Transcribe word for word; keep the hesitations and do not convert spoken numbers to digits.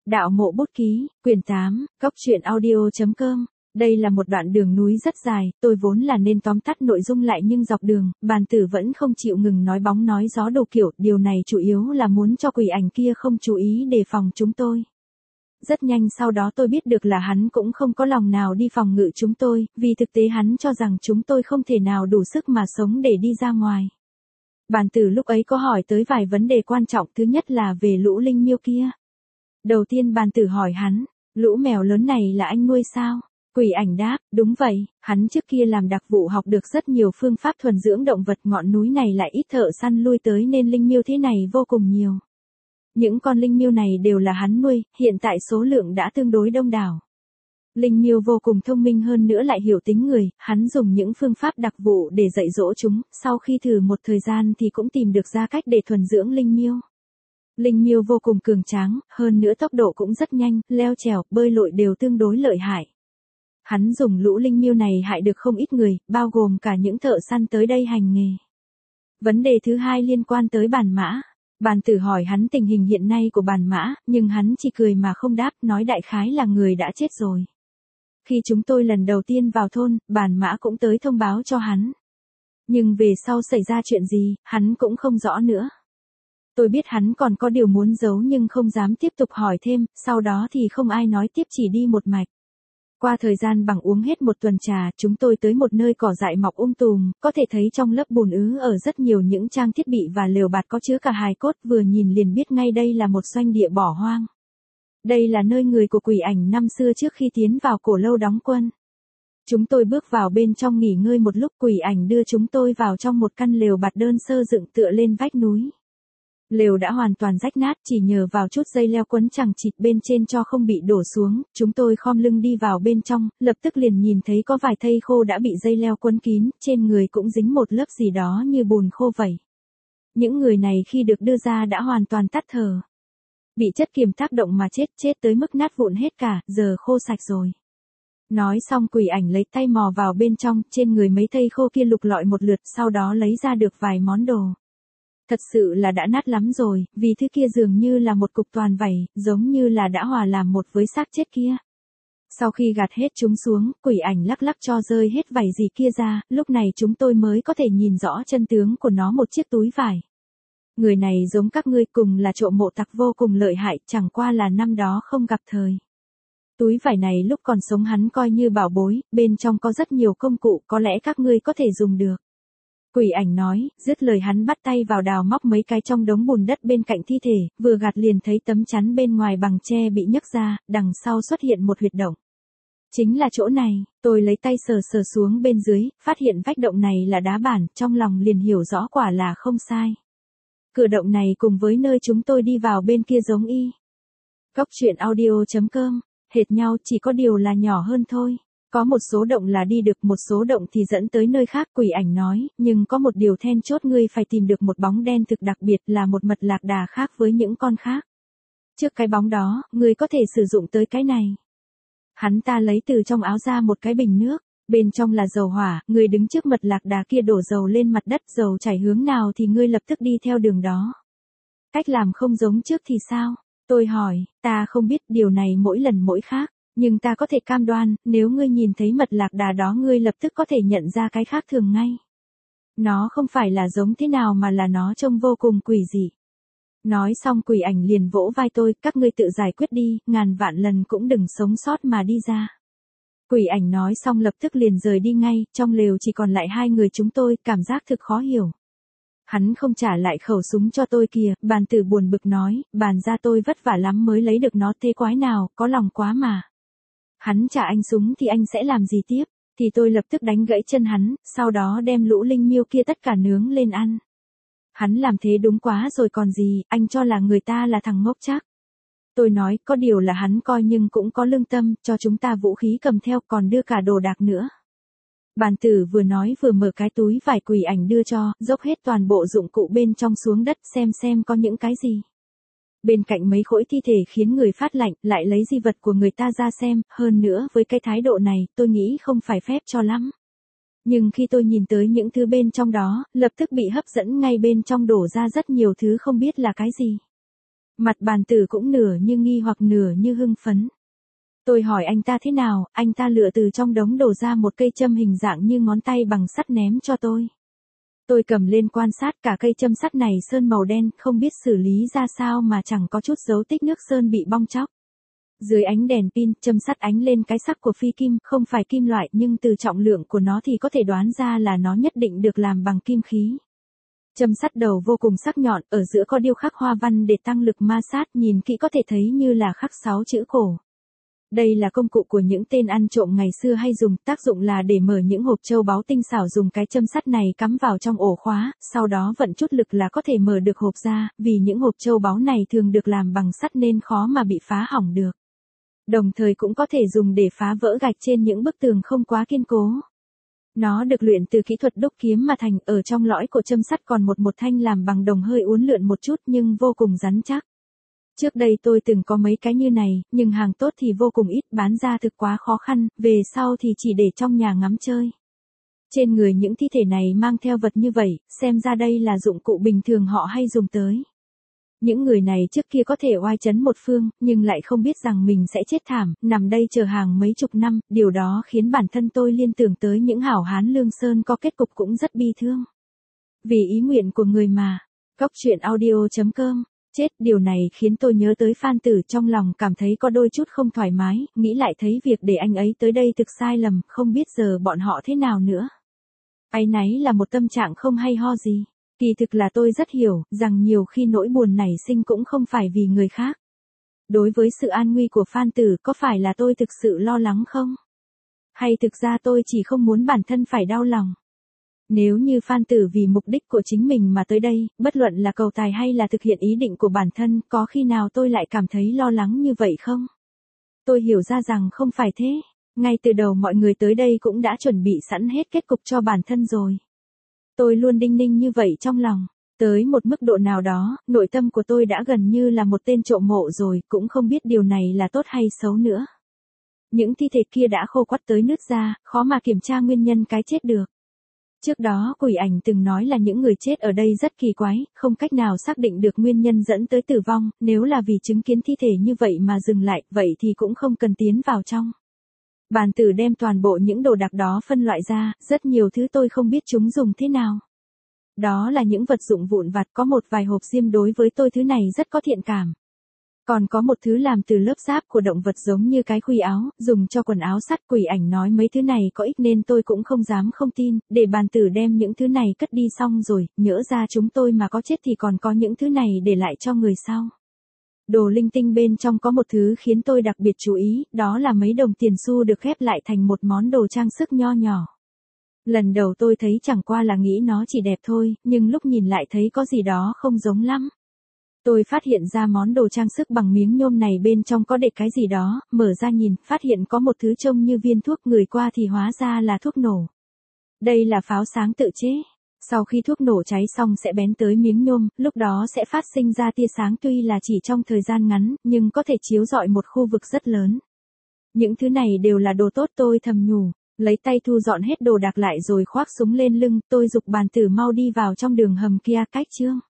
Đạo mộ bút ký, quyển tám, cốc truyện audio chấm com. Đây là một đoạn đường núi rất dài, tôi vốn là nên tóm tắt nội dung lại nhưng dọc đường, bàn tử vẫn không chịu ngừng nói bóng nói gió đồ kiểu, điều này chủ yếu là muốn cho quỷ ảnh kia không chú ý đề phòng chúng tôi. Rất nhanh sau đó tôi biết được là hắn cũng không có lòng nào đi phòng ngự chúng tôi, vì thực tế hắn cho rằng chúng tôi không thể nào đủ sức mà sống để đi ra ngoài. Bàn tử lúc ấy có hỏi tới vài vấn đề quan trọng, thứ nhất là về lũ linh miêu kia. Đầu tiên bàn tử hỏi hắn, lũ mèo lớn này là anh nuôi sao? Quỷ ảnh đáp, đúng vậy, hắn trước kia làm đặc vụ học được rất nhiều phương pháp thuần dưỡng động vật, ngọn núi này lại ít thợ săn lui tới nên linh miêu thế này vô cùng nhiều. Những con linh miêu này đều là hắn nuôi, hiện tại số lượng đã tương đối đông đảo. Linh miêu vô cùng thông minh hơn nữa lại hiểu tính người, hắn dùng những phương pháp đặc vụ để dạy dỗ chúng, sau khi thử một thời gian thì cũng tìm được ra cách để thuần dưỡng linh miêu. Linh miêu vô cùng cường tráng, hơn nữa tốc độ cũng rất nhanh, leo trèo, bơi lội đều tương đối lợi hại. Hắn dùng lũ linh miêu này hại được không ít người, bao gồm cả những thợ săn tới đây hành nghề. Vấn đề thứ hai liên quan tới bản mã. Bàn tử hỏi hắn tình hình hiện nay của bản mã, nhưng hắn chỉ cười mà không đáp, nói đại khái là người đã chết rồi. Khi chúng tôi lần đầu tiên vào thôn, bản mã cũng tới thông báo cho hắn. Nhưng về sau xảy ra chuyện gì, hắn cũng không rõ nữa. Tôi biết hắn còn có điều muốn giấu nhưng không dám tiếp tục hỏi thêm, sau đó thì không ai nói tiếp, chỉ đi một mạch. Qua thời gian bằng uống hết một tuần trà, chúng tôi tới một nơi cỏ dại mọc um tùm, có thể thấy trong lớp bùn ứ ở rất nhiều những trang thiết bị và lều bạt có chứa cả hài cốt, vừa nhìn liền biết ngay đây là một doanh địa bỏ hoang. Đây là nơi người của quỷ ảnh năm xưa trước khi tiến vào cổ lâu đóng quân. Chúng tôi bước vào bên trong nghỉ ngơi một lúc, quỷ ảnh đưa chúng tôi vào trong một căn lều bạt đơn sơ dựng tựa lên vách núi. Lều đã hoàn toàn rách nát, chỉ nhờ vào chút dây leo quấn chằng chịt bên trên cho không bị đổ xuống, chúng tôi khom lưng đi vào bên trong, lập tức liền nhìn thấy có vài thây khô đã bị dây leo quấn kín, trên người cũng dính một lớp gì đó như bùn khô vậy. Những người này khi được đưa ra đã hoàn toàn tắt thở. Bị chất kiềm tác động mà chết, chết tới mức nát vụn hết cả, giờ khô sạch rồi. Nói xong quỷ ảnh lấy tay mò vào bên trong, trên người mấy thây khô kia lục lọi một lượt, sau đó lấy ra được vài món đồ. Thật sự là đã nát lắm rồi, vì thứ kia dường như là một cục toàn vảy, giống như là đã hòa làm một với xác chết kia. Sau khi gạt hết chúng xuống, quỷ ảnh lắc lắc cho rơi hết vảy gì kia ra, lúc này chúng tôi mới có thể nhìn rõ chân tướng của nó, một chiếc túi vải. Người này giống các ngươi, cùng là trộm mộ tặc vô cùng lợi hại, chẳng qua là năm đó không gặp thời. Túi vải này lúc còn sống hắn coi như bảo bối, bên trong có rất nhiều công cụ, có lẽ các ngươi có thể dùng được. Quỷ ảnh nói, dứt lời hắn bắt tay vào đào móc mấy cái trong đống bùn đất bên cạnh thi thể, vừa gạt liền thấy tấm chắn bên ngoài bằng tre bị nhấc ra, đằng sau xuất hiện một huyệt động. Chính là chỗ này, tôi lấy tay sờ sờ xuống bên dưới, phát hiện vách động này là đá bản, trong lòng liền hiểu rõ quả là không sai. Cửa động này cùng với nơi chúng tôi đi vào bên kia giống y. Cốc truyện audio chấm com, hệt nhau, chỉ có điều là nhỏ hơn thôi. Có một số động là đi được, một số động thì dẫn tới nơi khác, quỷ ảnh nói, nhưng có một điều then chốt, ngươi phải tìm được một bóng đen thực đặc biệt, là một mật lạc đà khác với những con khác. Trước cái bóng đó, ngươi có thể sử dụng tới cái này. Hắn ta lấy từ trong áo ra một cái bình nước, bên trong là dầu hỏa, ngươi đứng trước mật lạc đà kia đổ dầu lên mặt đất, dầu chảy hướng nào thì ngươi lập tức đi theo đường đó. Cách làm không giống trước thì sao? Tôi hỏi, ta không biết, điều này mỗi lần mỗi khác. Nhưng ta có thể cam đoan, nếu ngươi nhìn thấy mật lạc đà đó ngươi lập tức có thể nhận ra cái khác thường ngay. Nó không phải là giống thế nào mà là nó trông vô cùng quỷ dị. Nói xong quỷ ảnh liền vỗ vai tôi, các ngươi tự giải quyết đi, ngàn vạn lần cũng đừng sống sót mà đi ra. Quỷ ảnh nói xong lập tức liền rời đi ngay, trong lều chỉ còn lại hai người chúng tôi, cảm giác thực khó hiểu. Hắn không trả lại khẩu súng cho tôi kìa, bàn tử buồn bực nói, bàn ra tôi vất vả lắm mới lấy được nó, thế quái nào, có lòng quá mà. Hắn trả anh súng thì anh sẽ làm gì tiếp, thì tôi lập tức đánh gãy chân hắn, sau đó đem lũ linh miêu kia tất cả nướng lên ăn. Hắn làm thế đúng quá rồi còn gì, anh cho là người ta là thằng ngốc chắc. Tôi nói, có điều là hắn coi nhưng cũng có lương tâm, cho chúng ta vũ khí cầm theo, còn đưa cả đồ đạc nữa. Bàn tử vừa nói vừa mở cái túi vải quỷ ảnh đưa cho, dốc hết toàn bộ dụng cụ bên trong xuống đất xem xem có những cái gì. Bên cạnh mấy khối thi thể khiến người phát lạnh, lại lấy di vật của người ta ra xem, hơn nữa với cái thái độ này, tôi nghĩ không phải phép cho lắm. Nhưng khi tôi nhìn tới những thứ bên trong đó, lập tức bị hấp dẫn, ngay bên trong đổ ra rất nhiều thứ không biết là cái gì. Mặt bàn tử cũng nửa như nghi hoặc nửa như hưng phấn. Tôi hỏi anh ta thế nào, anh ta lựa từ trong đống đồ ra một cây châm hình dạng như ngón tay bằng sắt ném cho tôi. Tôi cầm lên quan sát, cả cây châm sắt này sơn màu đen, không biết xử lý ra sao mà chẳng có chút dấu tích nước sơn bị bong tróc. Dưới ánh đèn pin, châm sắt ánh lên cái sắc của phi kim, không phải kim loại nhưng từ trọng lượng của nó thì có thể đoán ra là nó nhất định được làm bằng kim khí. Châm sắt đầu vô cùng sắc nhọn, ở giữa có điêu khắc hoa văn để tăng lực ma sát, nhìn kỹ có thể thấy như là khắc sáu chữ cổ. Đây là công cụ của những tên ăn trộm ngày xưa hay dùng, tác dụng là để mở những hộp châu báu tinh xảo, dùng cái châm sắt này cắm vào trong ổ khóa, sau đó vận chút lực là có thể mở được hộp ra, vì những hộp châu báu này thường được làm bằng sắt nên khó mà bị phá hỏng được. Đồng thời cũng có thể dùng để phá vỡ gạch trên những bức tường không quá kiên cố. Nó được luyện từ kỹ thuật đúc kiếm mà thành, ở trong lõi của châm sắt còn một một thanh làm bằng đồng hơi uốn lượn một chút nhưng vô cùng rắn chắc. Trước đây tôi từng có mấy cái như này, nhưng hàng tốt thì vô cùng ít, bán ra thực quá khó khăn, về sau thì chỉ để trong nhà ngắm chơi. Trên người những thi thể này mang theo vật như vậy, xem ra đây là dụng cụ bình thường họ hay dùng tới. Những người này trước kia có thể oai chấn một phương, nhưng lại không biết rằng mình sẽ chết thảm, nằm đây chờ hàng mấy chục năm, điều đó khiến bản thân tôi liên tưởng tới những hảo hán Lương Sơn có kết cục cũng rất bi thương. Vì ý nguyện của người mà. Góc truyện audio chấm com. Chết, điều này khiến tôi nhớ tới Phan Tử, trong lòng cảm thấy có đôi chút không thoải mái, nghĩ lại thấy việc để anh ấy tới đây thực sai lầm, không biết giờ bọn họ thế nào nữa. Áy náy là một tâm trạng không hay ho gì. Kỳ thực là tôi rất hiểu, rằng nhiều khi nỗi buồn nảy sinh cũng không phải vì người khác. Đối với sự an nguy của Phan Tử, có phải là tôi thực sự lo lắng không? Hay thực ra tôi chỉ không muốn bản thân phải đau lòng? Nếu như Phan Tử vì mục đích của chính mình mà tới đây, bất luận là cầu tài hay là thực hiện ý định của bản thân, có khi nào tôi lại cảm thấy lo lắng như vậy không? Tôi hiểu ra rằng không phải thế. Ngay từ đầu mọi người tới đây cũng đã chuẩn bị sẵn hết kết cục cho bản thân rồi. Tôi luôn đinh ninh như vậy trong lòng. Tới một mức độ nào đó, nội tâm của tôi đã gần như là một tên trộm mộ rồi, cũng không biết điều này là tốt hay xấu nữa. Những thi thể kia đã khô quắt tới nứt ra, khó mà kiểm tra nguyên nhân cái chết được. Trước đó Quỷ Ảnh từng nói là những người chết ở đây rất kỳ quái, không cách nào xác định được nguyên nhân dẫn tới tử vong, nếu là vì chứng kiến thi thể như vậy mà dừng lại, vậy thì cũng không cần tiến vào trong. Bàn tử đem toàn bộ những đồ đạc đó phân loại ra, rất nhiều thứ tôi không biết chúng dùng thế nào. Đó là những vật dụng vụn vặt, có một vài hộp diêm, đối với tôi thứ này rất có thiện cảm. Còn có một thứ làm từ lớp giáp của động vật giống như cái khuy áo, dùng cho quần áo sắt. Quỷ Ảnh nói mấy thứ này có ích nên tôi cũng không dám không tin, để bàn tử đem những thứ này cất đi xong rồi, nhỡ ra chúng tôi mà có chết thì còn có những thứ này để lại cho người sau. Đồ linh tinh bên trong có một thứ khiến tôi đặc biệt chú ý, đó là mấy đồng tiền xu được ghép lại thành một món đồ trang sức nho nhỏ. Lần đầu tôi thấy chẳng qua là nghĩ nó chỉ đẹp thôi, nhưng lúc nhìn lại thấy có gì đó không giống lắm. Tôi phát hiện ra món đồ trang sức bằng miếng nhôm này bên trong có để cái gì đó, mở ra nhìn, phát hiện có một thứ trông như viên thuốc, ngửi qua thì hóa ra là thuốc nổ. Đây là pháo sáng tự chế. Sau khi thuốc nổ cháy xong sẽ bén tới miếng nhôm, lúc đó sẽ phát sinh ra tia sáng, tuy là chỉ trong thời gian ngắn, nhưng có thể chiếu rọi một khu vực rất lớn. Những thứ này đều là đồ tốt, tôi thầm nhủ, lấy tay thu dọn hết đồ đạc lại rồi khoác súng lên lưng, tôi giục bàn tử mau đi vào trong đường hầm kia, cách chương.